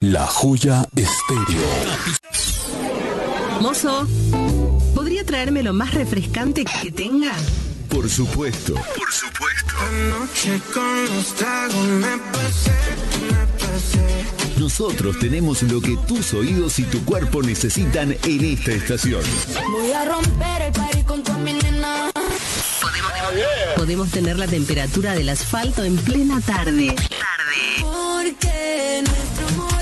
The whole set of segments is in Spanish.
La Joya Estéreo. Mozo, ¿podría traerme lo más refrescante que tenga? Por supuesto. Anoche con los tragos me pasé. Nosotros tenemos lo que tus oídos y tu cuerpo necesitan en esta estación. Voy a romper el party con tu nena. Podemos tener la temperatura del asfalto en plena tarde. Porque nuestro amor.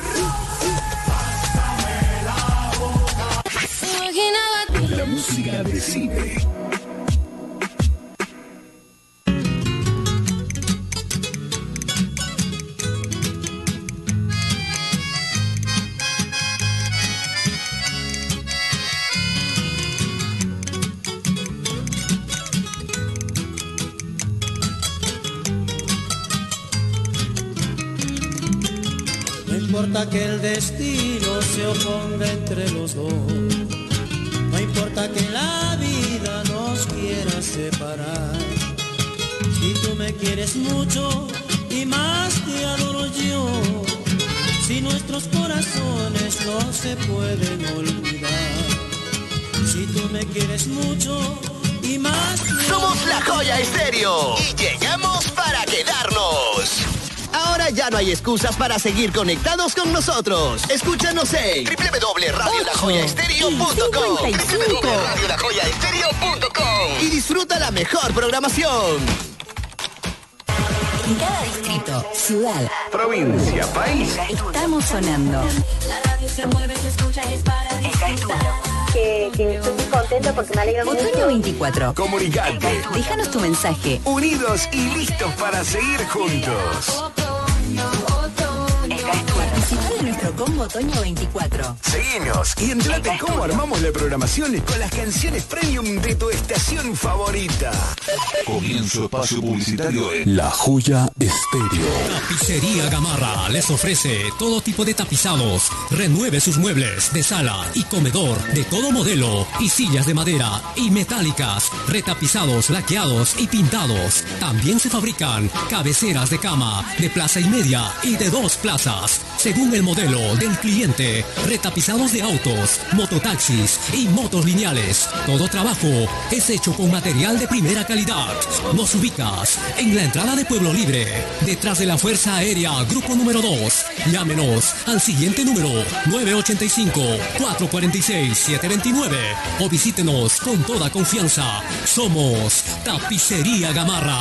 La música de cine. No importa que el destino se oponga entre los dos, no importa que la vida nos quiera separar. Si tú me quieres mucho y más te adoro yo, si nuestros corazones no se pueden olvidar. Si tú me quieres mucho y más te Somos La Joya Estéreo y llegamos para quedarnos. Ahora ya no hay excusas para seguir conectados con nosotros. Escúchanos en www.radiolajoyaestereo.com www.radiolajoyaestereo.com y disfruta la mejor programación. En cada distrito, ciudad, Provincia, país. estamos sonando. La radio se mueve, se escucha, es para disfrutar. Que estoy muy contenta porque me alegra mucho. Otoño 24. Comunicate. Déjanos tu mensaje. Unidos y listos para seguir juntos. Participar en nuestro combo Otoño 24. Seguinos y entrate en cómo armamos la programación con las canciones premium de tu estación favorita. Comienzo espacio publicitario en La Joya Estéreo. Tapicería Gamarra les ofrece todo tipo de tapizados. Renueve sus muebles de sala y comedor de todo modelo y sillas de madera y metálicas, retapizados, laqueados y pintados. También se fabrican cabeceras de cama de plaza y media y de 2 plazas, según el modelo del cliente. Retapizados de autos, mototaxis y motos lineales. Todo trabajo es hecho con material de primera calidad. Nos ubicas en la entrada de Pueblo Libre, detrás de la Fuerza Aérea Grupo número 2. Llámenos al siguiente número 985-446-729 o visítenos con toda confianza. Somos Tapicería Gamarra.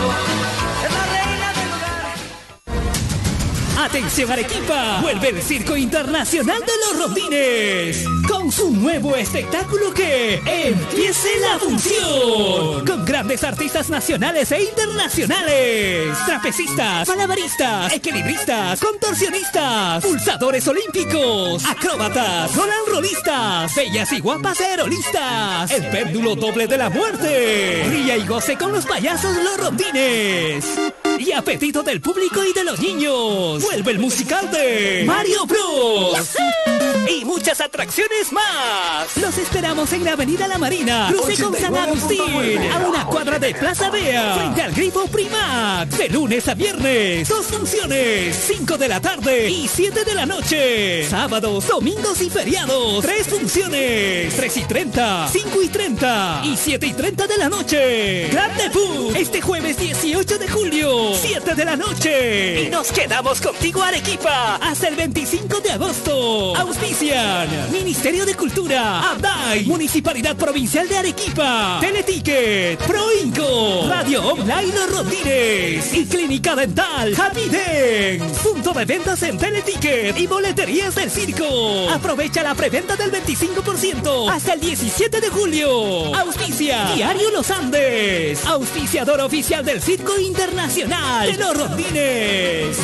¡Atención Arequipa! Vuelve el Circo Internacional de los Rondines con su nuevo espectáculo que ¡Empiece la función! Con grandes artistas nacionales e internacionales, trapecistas, malabaristas, equilibristas, contorsionistas, pulsadores olímpicos, acróbatas, roland rollistas, bellas y guapas aerolistas, el péndulo doble de la muerte. Ría y goce con los payasos Los Rondines. Y apetito del público y de los niños. Vuelve el musical de Mario Bros. Y muchas atracciones más. Los esperamos en la Avenida La Marina, cruce con San Agustín, a una cuadra de Plaza Bea, frente al Grifo Primax. De lunes a viernes, 2 funciones, 5 de la tarde y 7 de la noche. Sábados, domingos y feriados, 3 funciones, 3:30, 5:30 y 7:30 de la noche. Gran debut este jueves 18 de julio, 7 de la noche. Y nos quedamos contigo, Arequipa, hasta el 25 de agosto. Auspician Ministerio de Cultura, ABDAI, Municipalidad Provincial de Arequipa, Teleticket, Proinco, Radio Online Los Rondines y Clínica Dental Happy Dance. Punto de ventas en Teleticket y boleterías del circo. Aprovecha la preventa del 25% hasta el 17 de julio. Auspicia Diario Los Andes, auspiciador oficial del Circo Internacional de Los Rondines.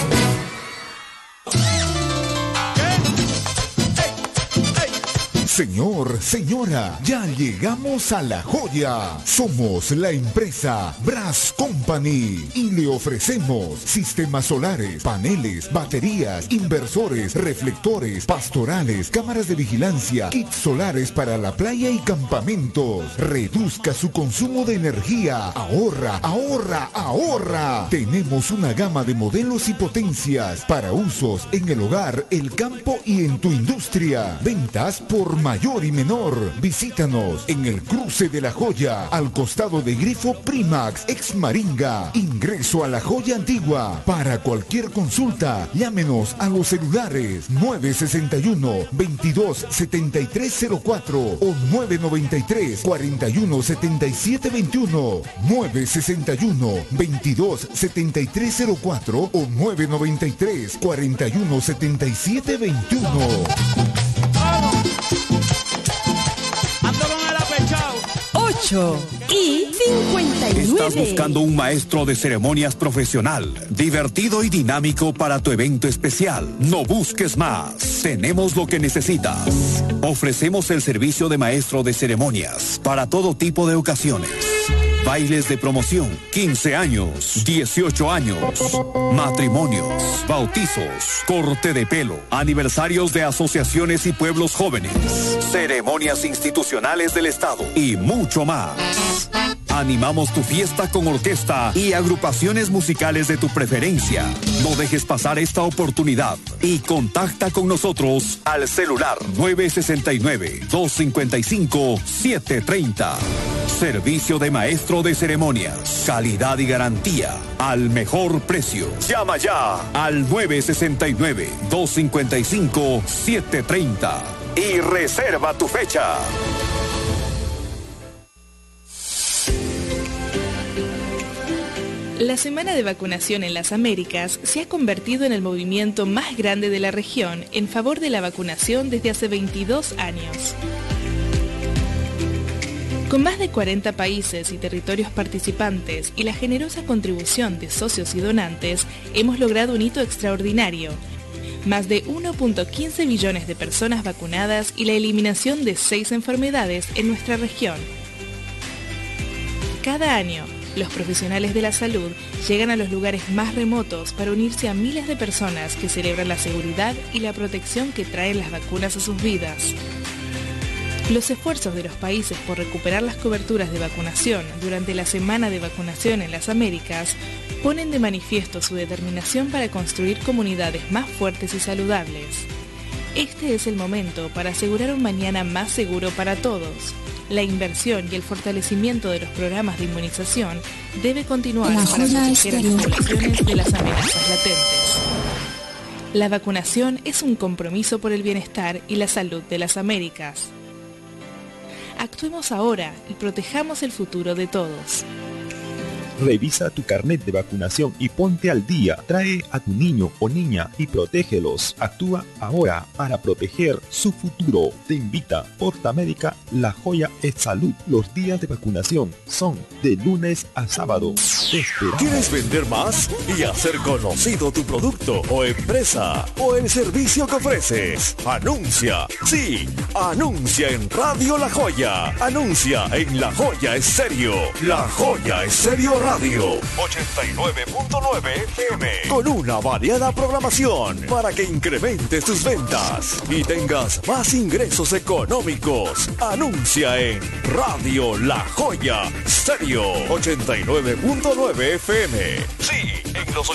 Señor, señora, ya llegamos a La Joya. Somos la empresa Brass Company y le ofrecemos sistemas solares, paneles, baterías, inversores, reflectores, pastorales, cámaras de vigilancia, kits solares para la playa y campamentos. Reduzca su consumo de energía. Ahorra, ahorra, ahorra. Tenemos una gama de modelos y potencias para usos en el hogar, el campo y en tu industria. Ventas por mayor y menor. Visítanos en el cruce de La Joya, al costado de Grifo Primax, ex Maringa. Ingreso a La Joya Antigua. Para cualquier consulta, llámenos a los celulares 961-227304 o 993-417721. 961-227304 o 993-417721. 8:59. Estás buscando un maestro de ceremonias profesional, divertido y dinámico para tu evento especial. No busques más. Tenemos lo que necesitas. Ofrecemos el servicio de maestro de ceremonias para todo tipo de ocasiones. Bailes de promoción, 15 años, 18 años, matrimonios, bautizos, corte de pelo, aniversarios de asociaciones y pueblos jóvenes, ceremonias institucionales del Estado y mucho más. Animamos tu fiesta con orquesta y agrupaciones musicales de tu preferencia. No dejes pasar esta oportunidad y contacta con nosotros al celular 969-255-730. Servicio de maestro de ceremonias. Calidad y garantía al mejor precio. Llama ya al 969-255-730 y reserva tu fecha. La Semana de Vacunación en las Américas se ha convertido en el movimiento más grande de la región en favor de la vacunación desde hace 22 años. Con más de 40 países y territorios participantes y la generosa contribución de socios y donantes, hemos logrado un hito extraordinario. Más de 1.15 billones de personas vacunadas y la eliminación de 6 enfermedades en nuestra región. Cada año, los profesionales de la salud llegan a los lugares más remotos para unirse a miles de personas que celebran la seguridad y la protección que traen las vacunas a sus vidas. Los esfuerzos de los países por recuperar las coberturas de vacunación durante la Semana de Vacunación en las Américas ponen de manifiesto su determinación para construir comunidades más fuertes y saludables. Este es el momento para asegurar un mañana más seguro para todos. La inversión y el fortalecimiento de los programas de inmunización debe continuar para proteger a las poblaciones de las amenazas latentes. La vacunación es un compromiso por el bienestar y la salud de las Américas. Actuemos ahora y protejamos el futuro de todos. Revisa tu carnet de vacunación y ponte al día. Trae a tu niño o niña y protégelos. Actúa ahora para proteger su futuro. Te invita Portamérica La Joya es Salud. Los días de vacunación son de lunes a sábado. Te esperamos. ¿Quieres vender más y hacer conocido tu producto o empresa o el servicio que ofreces? Anuncia. Sí, anuncia en Radio La Joya. Anuncia en La Joya Estéreo. La Joya Estéreo Radio 89.9 FM con una variada programación para que incrementes tus ventas y tengas más ingresos económicos. Anuncia en Radio La Joya Stereo 89.9 FM. Sí, en los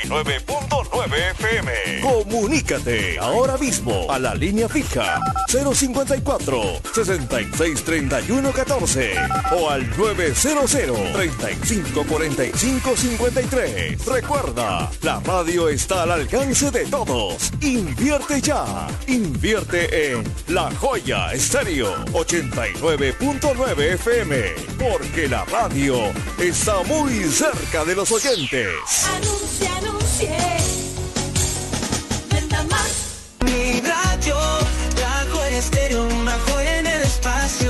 89.9 FM. Comunícate ahora mismo a la línea fija 054 6631 14 o al 900 35 45 53. Recuerda, la radio está al alcance de todos. Invierte ya. Invierte en La Joya Estéreo 89.9 FM. Porque la radio está muy cerca de los oyentes. Anuncie. Venda más. Mi radio, La Joya Estéreo, una joya en el espacio.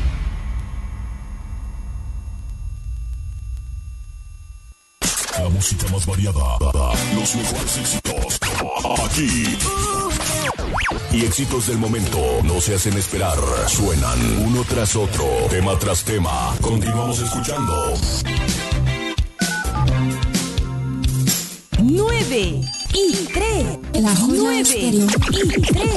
La música más variada, los mejores éxitos, aquí. y éxitos del momento no se hacen esperar. Suenan uno tras otro, tema tras tema. Continuamos escuchando. 9 y 3. La Joya 9 Estéreo. Y 3.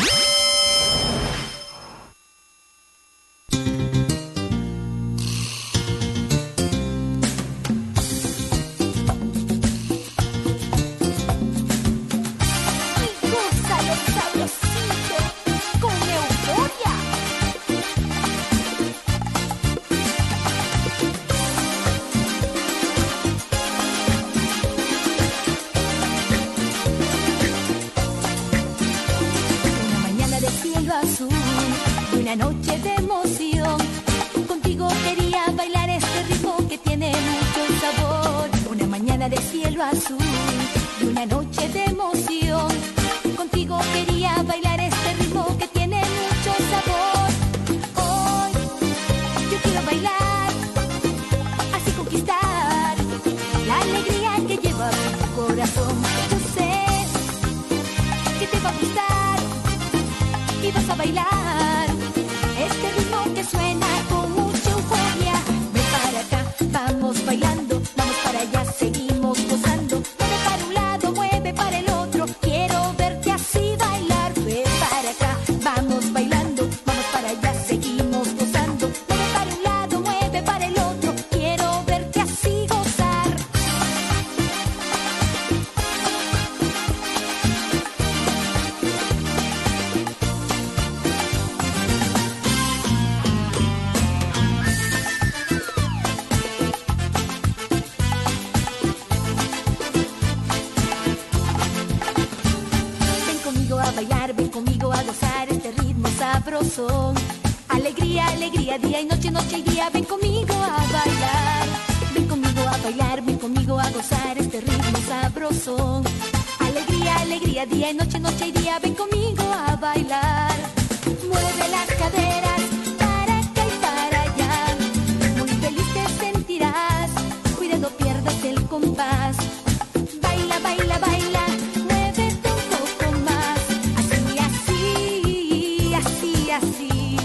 Alegría, alegría, día y noche, noche y día. Ven conmigo a bailar. Ven conmigo a bailar, ven conmigo a gozar este ritmo sabrosón. Alegría, alegría, día y noche, noche y día. Ven conmigo a bailar. Mueve las caderas para acá y para allá. Muy feliz te sentirás. Cuida no pierdas el compás. Baila, baila, baila. Muévete un poco más. Así, así, así, así.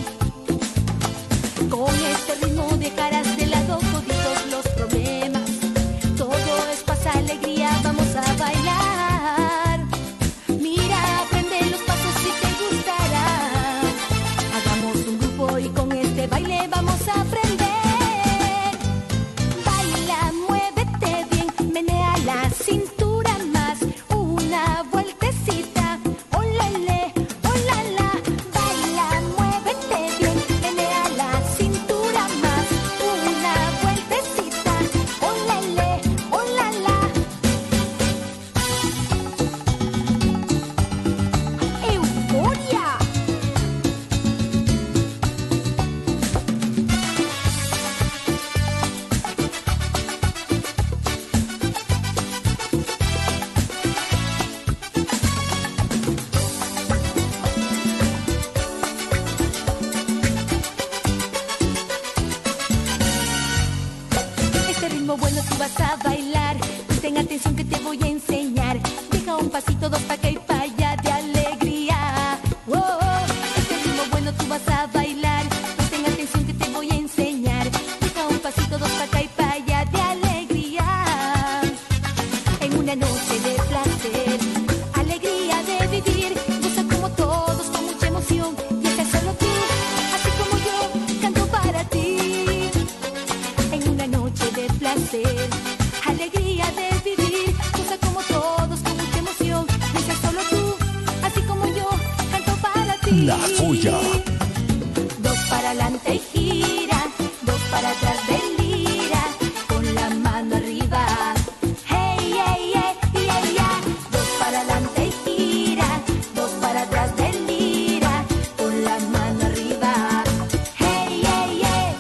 Con este ritmo dejarás de lado toditos los problemas. Todo es paz, alegría, vamos a bailar. Mira, aprende los pasos si te gustará. Hagamos un grupo y con este baile vamos a aprender. Baila, muévete bien, menea la cintura más. Una vueltecita, olale, olala. Baila, muévete bien, menea la cintura más. Una vueltecita, olale, olala. ¡Euforia! Este ritmo bueno tú vas a bailar. Presten atención que te voy a enseñar. Deja un pasito, dos pa' acá y pa' allá de alegría. Oh, oh. Este ritmo bueno tú vas a bailar. Presten atención que te voy a enseñar. Deja un pasito, dos pa' acá y pa' allá de alegría. En una noche de placer, alegría de vivir. Goza como todos con mucha emoción. Y esta es solo tú, así como yo canto para ti. En una noche de placer, alegría de vivir. Goza como todos con mucha emoción. Y esta es solo tú, así como yo canto para ti. La Joya. Dos para adelante y gira, dos para atrás delira, con la mano arriba. Hey, hey, hey, hey, yeah. Dos para adelante y gira, dos para atrás delira, con la mano arriba. Hey, hey, hey.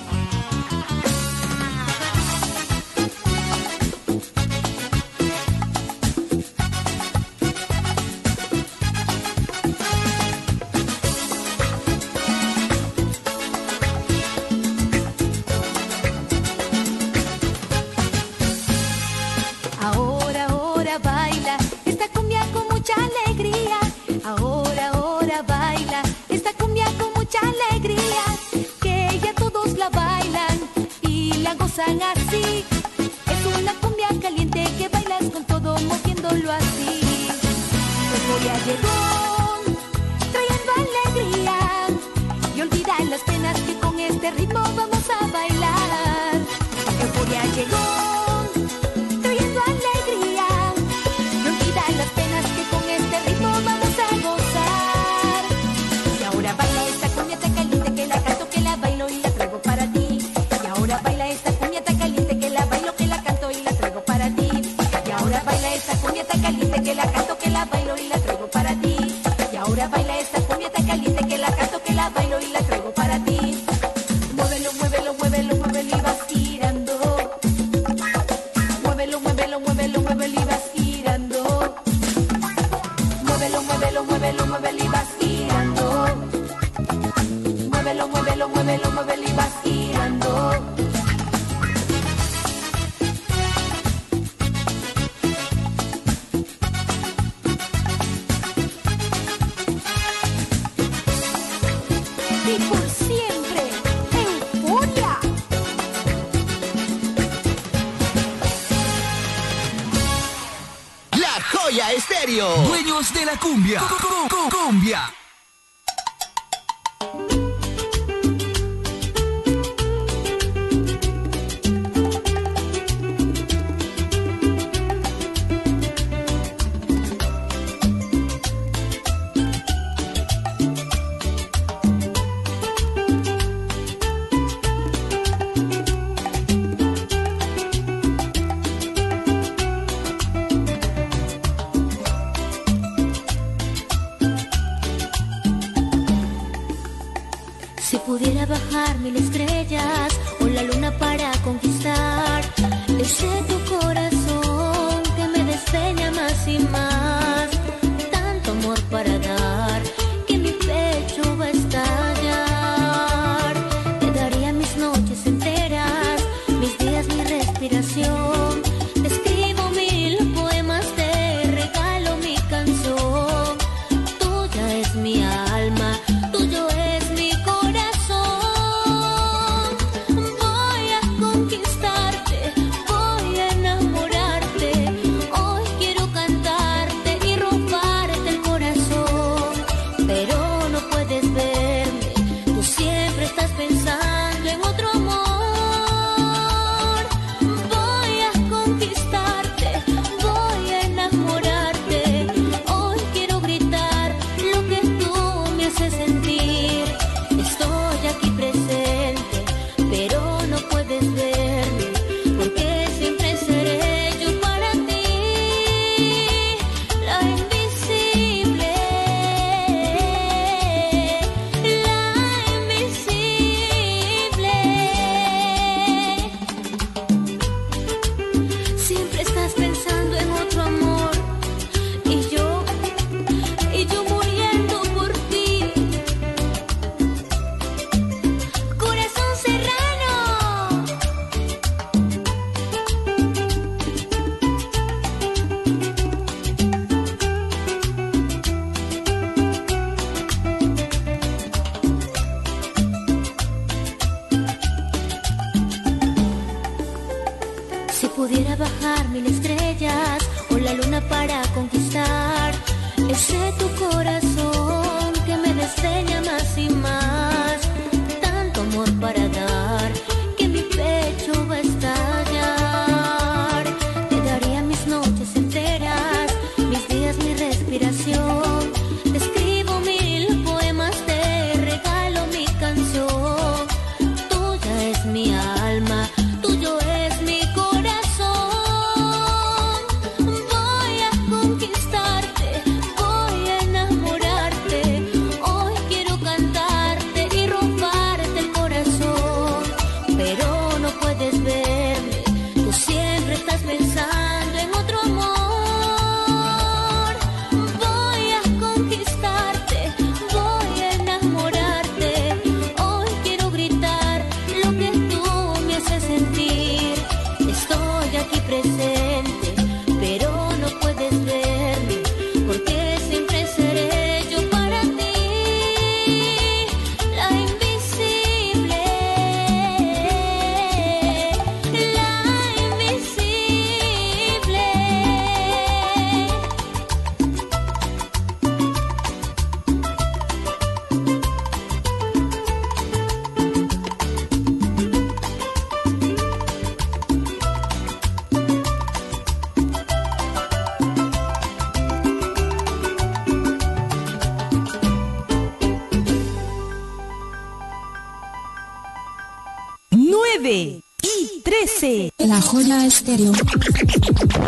gozan así. Es una cumbia caliente que bailas con todo moviéndolo así. Euforia llegó, trayendo alegría, y olvida las penas que con este ritmo vamos a bailar. Euforia llegó, trayendo alegría, y olvida las penas que con este ritmo vamos a gozar. Y ahora baila esta cumbia tan caliente que la canto, que la bailo y la traigo para ti. Y ahora baila esta cumbia tan caliente que la bailo, que la canto y la traigo para ti. Y ahora baila esta cumbia tan caliente que la canto, que la bailo y la traigo para ti. Y ahora baila esta cumbia tan caliente que la canto, que la bailo y la traigo para ti. Muévelo, muévelo, muévelo, muévelo y vas girando. Muévelo, muévelo, muévelo, muévelo y vas girando. Muévelo, muévelo, muévelo, muévelo y vas girando. Muévelo, muévelo, muévelo, muévelo y vas girando. Y por siempre, euforia. La Joya Estéreo. Dueños de la cumbia. Cumbia. Si pudiera bajar 1000 estrellas o la luna para conquistar ese tu corazón que me despeña más y más, tanto amor para dar que mi pecho va a estallar. Te daría mis noches enteras, mis días, mi respiración. Te escribo 1000 poemas, te regalo mi canción. Tuya es mi alma, tuyo es mi corazón. Voy a conquistarte, voy a enamorarte. Hoy quiero cantarte y robarte el corazón. Pero no puedes verme, tú siempre estás pensando en otro amor. Voy a conquistarte, voy a enamorarte. Hoy quiero gritar lo que tú 9 y 13. La Joya Estéreo.